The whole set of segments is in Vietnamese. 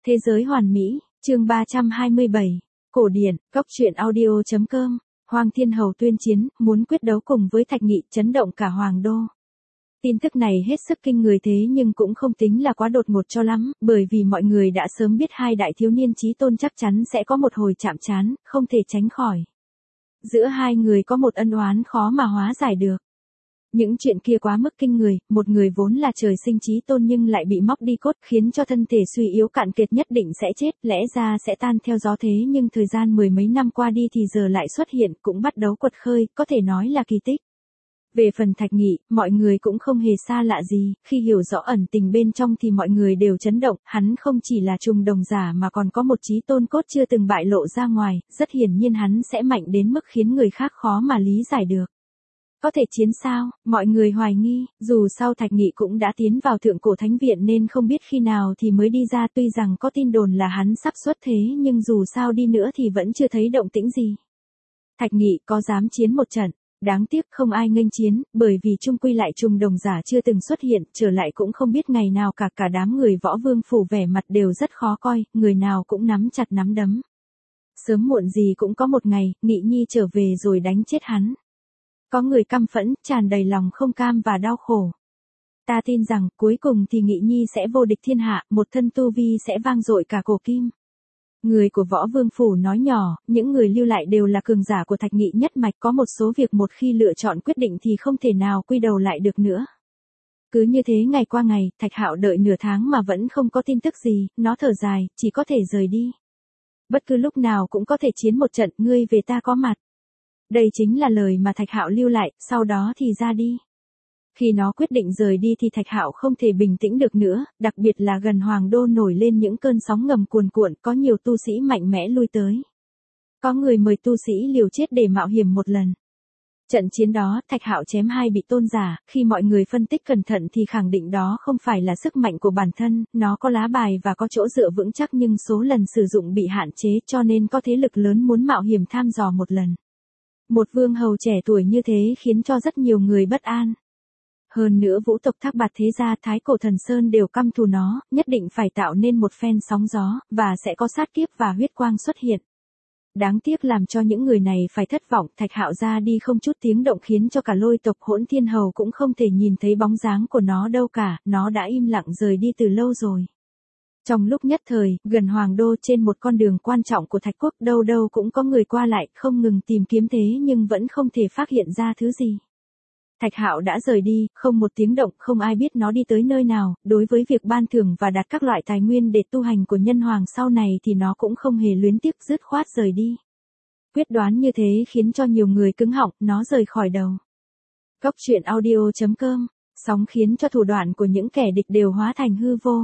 Thế giới hoàn mỹ, chương 327, cổ điển, góc truyện audio.com, Hoàng Thiên Hầu tuyên chiến, muốn quyết đấu cùng với Thạch Nghị, chấn động cả Hoàng Đô. Tin tức này hết sức kinh người thế nhưng cũng không tính là quá đột ngột cho lắm, bởi vì mọi người đã sớm biết hai đại thiếu niên chí tôn chắc chắn sẽ có một hồi chạm trán, không thể tránh khỏi. Giữa hai người có một ân oán khó mà hóa giải được. Những chuyện kia quá mức kinh người, một người vốn là trời sinh chí tôn nhưng lại bị móc đi cốt khiến cho thân thể suy yếu cạn kiệt nhất định sẽ chết, lẽ ra sẽ tan theo gió thế nhưng thời gian mười mấy năm qua đi thì giờ lại xuất hiện cũng bắt đầu quật khơi, có thể nói là kỳ tích. Về phần Thạch Nghị, mọi người cũng không hề xa lạ gì, khi hiểu rõ ẩn tình bên trong thì mọi người đều chấn động, hắn không chỉ là trùng đồng giả mà còn có một chí tôn cốt chưa từng bại lộ ra ngoài, rất hiển nhiên hắn sẽ mạnh đến mức khiến người khác khó mà lý giải được. Có thể chiến sao, mọi người hoài nghi, dù sao Thạch Nghị cũng đã tiến vào thượng cổ thánh viện nên không biết khi nào thì mới đi ra, tuy rằng có tin đồn là hắn sắp xuất thế nhưng dù sao đi nữa thì vẫn chưa thấy động tĩnh gì. Thạch Nghị có dám chiến một trận, đáng tiếc không ai nghênh chiến, bởi vì chung quy lại trùng đồng giả chưa từng xuất hiện, trở lại cũng không biết ngày nào cả đám người Võ Vương phủ vẻ mặt đều rất khó coi, người nào cũng nắm chặt nắm đấm. Sớm muộn gì cũng có một ngày, Nghị Nhi trở về rồi đánh chết hắn. Có người căm phẫn, tràn đầy lòng không cam và đau khổ. Ta tin rằng, cuối cùng thì Nghị Nhi sẽ vô địch thiên hạ, một thân tu vi sẽ vang dội cả cổ kim. Người của Võ Vương phủ nói nhỏ, những người lưu lại đều là cường giả của Thạch Nghị nhất mạch, có một số việc một khi lựa chọn quyết định thì không thể nào quy đầu lại được nữa. Cứ như thế ngày qua ngày, Thạch Hạo đợi nửa tháng mà vẫn không có tin tức gì, nó thở dài, chỉ có thể rời đi. Bất cứ lúc nào cũng có thể chiến một trận, ngươi về ta có mặt. Đây chính là lời mà Thạch Hạo lưu lại, sau đó thì ra đi. Khi nó quyết định rời đi thì Thạch Hạo không thể bình tĩnh được nữa, đặc biệt là gần Hoàng Đô nổi lên những cơn sóng ngầm cuồn cuộn, có nhiều tu sĩ mạnh mẽ lui tới. Có người mời tu sĩ liều chết để mạo hiểm một lần. Trận chiến đó, Thạch Hạo chém hai bị tôn giả, khi mọi người phân tích cẩn thận thì khẳng định đó không phải là sức mạnh của bản thân, nó có lá bài và có chỗ dựa vững chắc nhưng số lần sử dụng bị hạn chế cho nên có thế lực lớn muốn mạo hiểm tham dò một lần. Một vương hầu trẻ tuổi như thế khiến cho rất nhiều người bất an. Hơn nữa vũ tộc Thác Bạt thế gia Thái Cổ Thần Sơn đều căm thù nó, nhất định phải tạo nên một phen sóng gió, và sẽ có sát kiếp và huyết quang xuất hiện. Đáng tiếc làm cho những người này phải thất vọng, Thạch Hạo ra đi không chút tiếng động khiến cho cả Lôi tộc Hỗn Thiên Hầu cũng không thể nhìn thấy bóng dáng của nó đâu cả, nó đã im lặng rời đi từ lâu rồi. Trong lúc nhất thời, gần Hoàng Đô trên một con đường quan trọng của Thạch Quốc đâu đâu cũng có người qua lại, không ngừng tìm kiếm thế nhưng vẫn không thể phát hiện ra thứ gì. Thạch Hạo đã rời đi, không một tiếng động, không ai biết nó đi tới nơi nào, đối với việc ban thưởng và đặt các loại tài nguyên để tu hành của nhân hoàng sau này thì nó cũng không hề luyến tiếc, dứt khoát rời đi. Quyết đoán như thế khiến cho nhiều người cứng họng, nó rời khỏi đầu. Góc truyện audio.com, sóng khiến cho thủ đoạn của những kẻ địch đều hóa thành hư vô.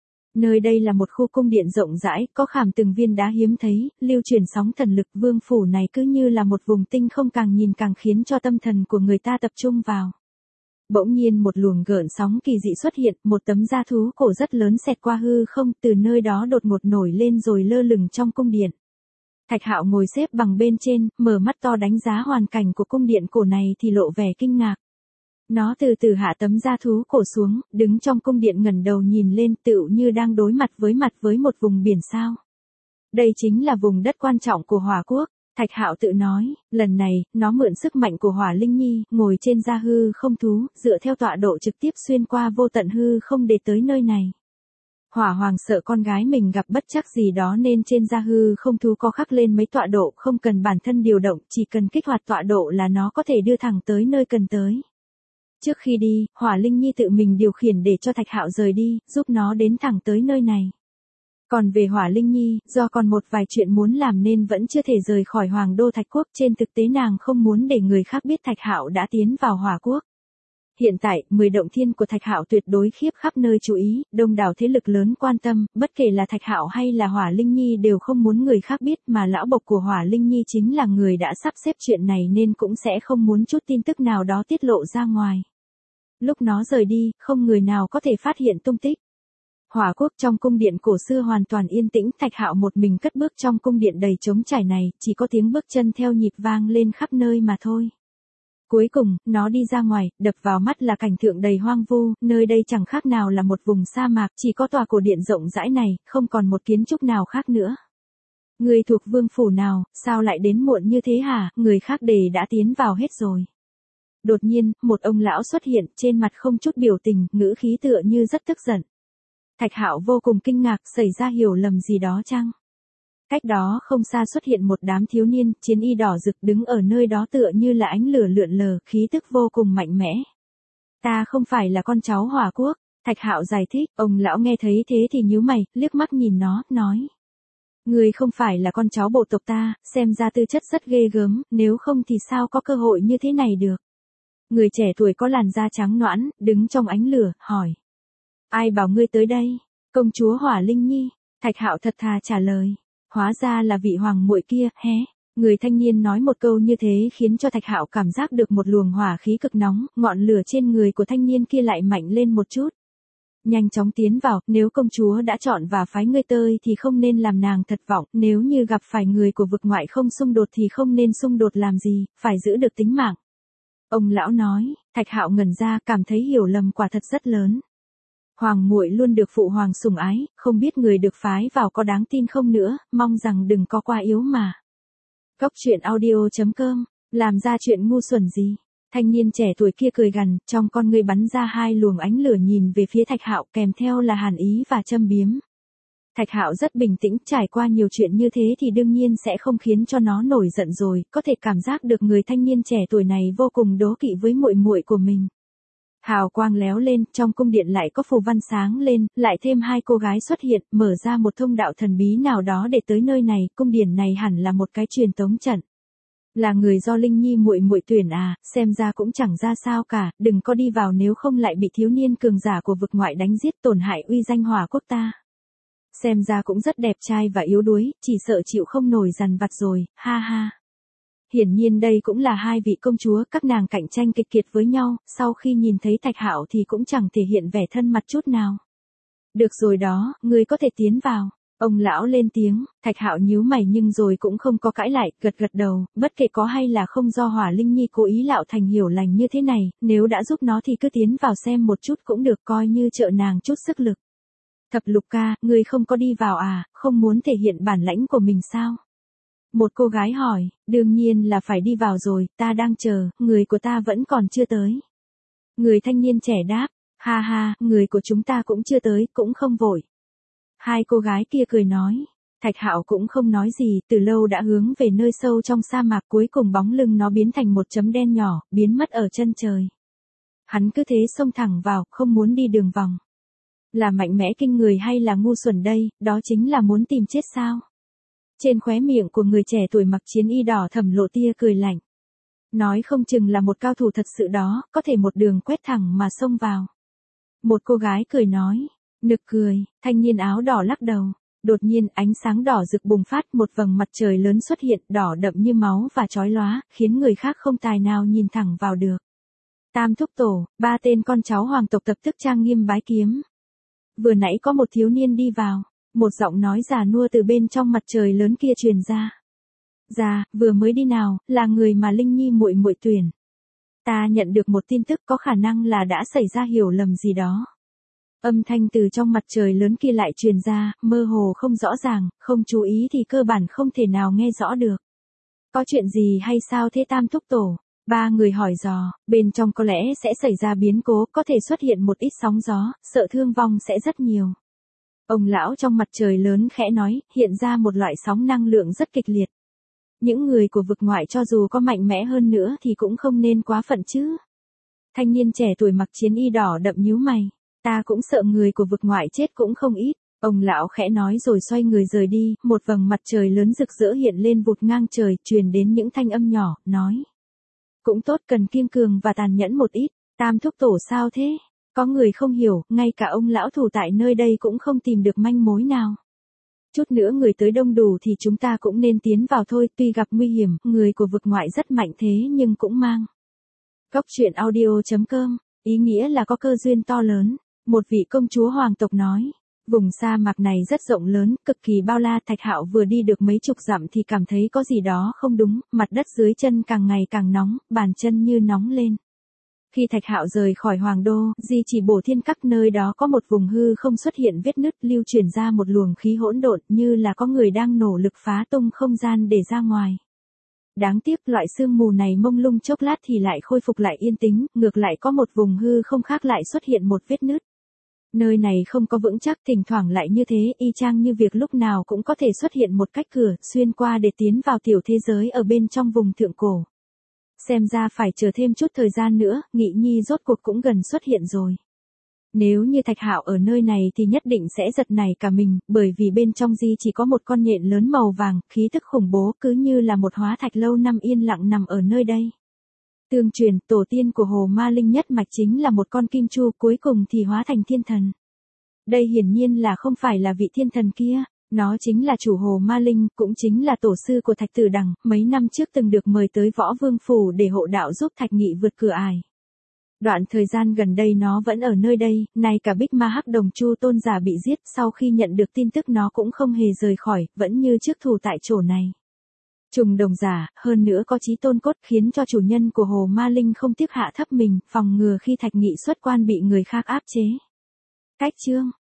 Nơi đây là một khu cung điện rộng rãi, có khảm từng viên đá hiếm thấy, lưu truyền sóng thần lực, vương phủ này cứ như là một vùng tinh không càng nhìn càng khiến cho tâm thần của người ta tập trung vào. Bỗng nhiên một luồng gợn sóng kỳ dị xuất hiện, một tấm da thú cổ rất lớn xẹt qua hư không, từ nơi đó đột ngột nổi lên rồi lơ lửng trong cung điện. Thạch Hạo ngồi xếp bằng bên trên, mở mắt to đánh giá hoàn cảnh của cung điện cổ này thì lộ vẻ kinh ngạc. Nó từ từ hạ tấm da thú cổ xuống, đứng trong cung điện ngẩng đầu nhìn lên tựu như đang đối mặt với một vùng biển sao. Đây chính là vùng đất quan trọng của Hỏa Quốc, Thạch Hạo tự nói, lần này, nó mượn sức mạnh của Hỏa Linh Nhi, ngồi trên da hư không thú, dựa theo tọa độ trực tiếp xuyên qua vô tận hư không để tới nơi này. Hỏa Hoàng sợ con gái mình gặp bất trắc gì đó nên trên da hư không thú có khắc lên mấy tọa độ, không cần bản thân điều động, chỉ cần kích hoạt tọa độ là nó có thể đưa thẳng tới nơi cần tới. Trước khi đi, Hỏa Linh Nhi tự mình điều khiển để cho Thạch Hạo rời đi, giúp nó đến thẳng tới nơi này. Còn về Hỏa Linh Nhi, do còn một vài chuyện muốn làm nên vẫn chưa thể rời khỏi Hoàng Đô Thạch Quốc, trên thực tế nàng không muốn để người khác biết Thạch Hạo đã tiến vào Hỏa Quốc. Hiện tại, 10 động thiên của Thạch Hạo tuyệt đối khiếp khắp nơi chú ý, đông đảo thế lực lớn quan tâm, bất kể là Thạch Hạo hay là Hỏa Linh Nhi đều không muốn người khác biết, mà lão bộc của Hỏa Linh Nhi chính là người đã sắp xếp chuyện này nên cũng sẽ không muốn chút tin tức nào đó tiết lộ ra ngoài. Lúc nó rời đi, không người nào có thể phát hiện tung tích. Hỏa Quốc trong cung điện cổ xưa hoàn toàn yên tĩnh, Thạch Hạo một mình cất bước trong cung điện đầy trống trải này, chỉ có tiếng bước chân theo nhịp vang lên khắp nơi mà thôi. Cuối cùng, nó đi ra ngoài, đập vào mắt là cảnh tượng đầy hoang vu, nơi đây chẳng khác nào là một vùng sa mạc, chỉ có tòa cổ điện rộng rãi này, không còn một kiến trúc nào khác nữa. Người thuộc vương phủ nào, sao lại đến muộn như thế hả, người khác đã tiến vào hết rồi. Đột nhiên, một ông lão xuất hiện, trên mặt không chút biểu tình, ngữ khí tựa như rất tức giận. Thạch Hạo vô cùng kinh ngạc, xảy ra hiểu lầm gì đó chăng? Cách đó không xa xuất hiện một đám thiếu niên, chiến y đỏ rực đứng ở nơi đó tựa như là ánh lửa lượn lờ, khí tức vô cùng mạnh mẽ. Ta không phải là con cháu Hỏa Quốc, Thạch Hạo giải thích, ông lão nghe thấy thế thì nhíu mày, liếc mắt nhìn nó, nói. Người không phải là con cháu bộ tộc ta, xem ra tư chất rất ghê gớm, nếu không thì sao có cơ hội như thế này được. Người trẻ tuổi có làn da trắng nõn, đứng trong ánh lửa, hỏi. Ai bảo ngươi tới đây? Công chúa Hỏa Linh Nhi, Thạch Hạo thật thà trả lời. Hóa ra là vị hoàng muội kia, hé. Người thanh niên nói một câu như thế khiến cho Thạch Hạo cảm giác được một luồng hỏa khí cực nóng, ngọn lửa trên người của thanh niên kia lại mạnh lên một chút. Nhanh chóng tiến vào, nếu công chúa đã chọn và phái ngươi tới thì không nên làm nàng thất vọng, nếu như gặp phải người của vực ngoại không xung đột thì không nên xung đột làm gì, phải giữ được tính mạng. Ông lão nói, Thạch Hạo ngẩn ra, cảm thấy hiểu lầm quả thật rất lớn. Hoàng muội luôn được phụ hoàng sủng ái, không biết người được phái vào có đáng tin không nữa, mong rằng đừng có quá yếu mà. Cốc truyện audio.com, làm ra chuyện ngu xuẩn gì? Thanh niên trẻ tuổi kia cười gằn, trong con ngươi bắn ra hai luồng ánh lửa nhìn về phía Thạch Hạo, kèm theo là hàn ý và châm biếm. Thạch Hạo rất bình tĩnh, trải qua nhiều chuyện như thế thì đương nhiên sẽ không khiến cho nó nổi giận rồi, có thể cảm giác được người thanh niên trẻ tuổi này vô cùng đố kỵ với muội muội của mình. Hào quang léo lên, trong cung điện lại có phù văn sáng lên, lại thêm hai cô gái xuất hiện, mở ra một thông đạo thần bí nào đó để tới nơi này, cung điện này hẳn là một cái truyền tống trận. Là người do Linh Nhi muội muội tuyển à, xem ra cũng chẳng ra sao cả, đừng có đi vào nếu không lại bị thiếu niên cường giả của vực ngoại đánh giết tổn hại uy danh Hỏa Quốc ta. Xem ra cũng rất đẹp trai và yếu đuối, chỉ sợ chịu không nổi dằn vặt rồi, ha ha. Hiển nhiên đây cũng là hai vị công chúa, các nàng cạnh tranh kịch liệt với nhau, sau khi nhìn thấy Thạch Hạo thì cũng chẳng thể hiện vẻ thân mật chút nào. Được rồi đó, ngươi có thể tiến vào. Ông lão lên tiếng, Thạch Hạo nhíu mày nhưng rồi cũng không có cãi lại, gật gật đầu, bất kể có hay là không do Hỏa Linh Nhi cố ý lạo thành hiểu lành như thế này, nếu đã giúp nó thì cứ tiến vào xem một chút cũng được, coi như trợ nàng chút sức lực. Thập Lục ca, ngươi không có đi vào à, không muốn thể hiện bản lãnh của mình sao? Một cô gái hỏi, đương nhiên là phải đi vào rồi, ta đang chờ, người của ta vẫn còn chưa tới. Người thanh niên trẻ đáp, ha ha, người của chúng ta cũng chưa tới, cũng không vội. Hai cô gái kia cười nói, Thạch Hạo cũng không nói gì, từ lâu đã hướng về nơi sâu trong sa mạc, cuối cùng bóng lưng nó biến thành một chấm đen nhỏ, biến mất ở chân trời. Hắn cứ thế xông thẳng vào, không muốn đi đường vòng. Là mạnh mẽ kinh người hay là ngu xuẩn đây, đó chính là muốn tìm chết sao? Trên khóe miệng của người trẻ tuổi mặc chiến y đỏ thẩm lộ tia cười lạnh. Nói không chừng là một cao thủ thật sự đó, có thể một đường quét thẳng mà xông vào. Một cô gái cười nói, nực cười, thanh niên áo đỏ lắc đầu. Đột nhiên ánh sáng đỏ rực bùng phát, một vầng mặt trời lớn xuất hiện, đỏ đậm như máu và chói lóa, khiến người khác không tài nào nhìn thẳng vào được. Tam thúc tổ, ba tên con cháu hoàng tộc tập tức trang nghiêm bái kiếm. Vừa nãy có một thiếu niên đi vào. Một giọng nói già nua từ bên trong mặt trời lớn kia truyền ra. Dạ, vừa mới đi nào, là người mà Linh Nhi muội muội tuyển. Ta nhận được một tin tức có khả năng là đã xảy ra hiểu lầm gì đó. Âm thanh từ trong mặt trời lớn kia lại truyền ra, mơ hồ không rõ ràng, không chú ý thì cơ bản không thể nào nghe rõ được. Có chuyện gì hay sao thế Tam thúc tổ? Ba người hỏi dò, bên trong có lẽ sẽ xảy ra biến cố, có thể xuất hiện một ít sóng gió, sợ thương vong sẽ rất nhiều. Ông lão trong mặt trời lớn khẽ nói, hiện ra một loại sóng năng lượng rất kịch liệt. Những người của vực ngoại cho dù có mạnh mẽ hơn nữa thì cũng không nên quá phận chứ. Thanh niên trẻ tuổi mặc chiến y đỏ đậm nhíu mày. Ta cũng sợ người của vực ngoại chết cũng không ít. Ông lão khẽ nói rồi xoay người rời đi, một vầng mặt trời lớn rực rỡ hiện lên vụt ngang trời, truyền đến những thanh âm nhỏ, nói. Cũng tốt, cần kiên cường và tàn nhẫn một ít. Tam thúc tổ sao thế? Có người không hiểu, ngay cả ông lão thủ tại nơi đây cũng không tìm được manh mối nào. Chút nữa người tới đông đủ thì chúng ta cũng nên tiến vào thôi, tuy gặp nguy hiểm, người của vực ngoại rất mạnh thế nhưng cũng mang. Cốc truyện audio.com, ý nghĩa là có cơ duyên to lớn. Một vị công chúa hoàng tộc nói. Vùng sa mạc này rất rộng lớn, cực kỳ bao la. Thạch Hạo vừa đi được mấy chục dặm thì cảm thấy có gì đó không đúng, mặt đất dưới chân càng ngày càng nóng, bàn chân như nóng lên. Khi Thạch Hạo rời khỏi Hoàng Đô, di chỉ Bổ Thiên Các, nơi đó có một vùng hư không xuất hiện vết nứt, lưu chuyển ra một luồng khí hỗn độn, như là có người đang nỗ lực phá tung không gian để ra ngoài. Đáng tiếc loại sương mù này mông lung chốc lát thì lại khôi phục lại yên tĩnh, ngược lại có một vùng hư không khác lại xuất hiện một vết nứt. Nơi này không có vững chắc, thỉnh thoảng lại như thế, y chang như việc lúc nào cũng có thể xuất hiện một cách cửa, xuyên qua để tiến vào tiểu thế giới ở bên trong vùng thượng cổ. Xem ra phải chờ thêm chút thời gian nữa, Nghị Nhi rốt cuộc cũng gần xuất hiện rồi. Nếu như Thạch Hạo ở nơi này thì nhất định sẽ giật nảy cả mình, bởi vì bên trong di chỉ có một con nhện lớn màu vàng, khí tức khủng bố, cứ như là một hóa thạch lâu năm yên lặng nằm ở nơi đây. Tương truyền, tổ tiên của Hồ Ma Linh nhất mạch chính là một con kim chu, cuối cùng thì hóa thành thiên thần. Đây hiển nhiên là không phải là vị thiên thần kia, nó chính là chủ Hồ Ma Linh, cũng chính là tổ sư của Thạch Tử Đằng, mấy năm trước từng được mời tới Võ Vương Phủ để hộ đạo giúp Thạch Nghị vượt cửa ải. Đoạn thời gian gần đây nó vẫn ở nơi đây, nay cả Bích Ma Hắc Đồng Chu tôn giả bị giết, sau khi nhận được tin tức nó cũng không hề rời khỏi, vẫn như trước thủ tại chỗ này. Trùng đồng giả, hơn nữa có chí tôn cốt, khiến cho chủ nhân của Hồ Ma Linh không tiếc hạ thấp mình, phòng ngừa khi Thạch Nghị xuất quan bị người khác áp chế. Cách chương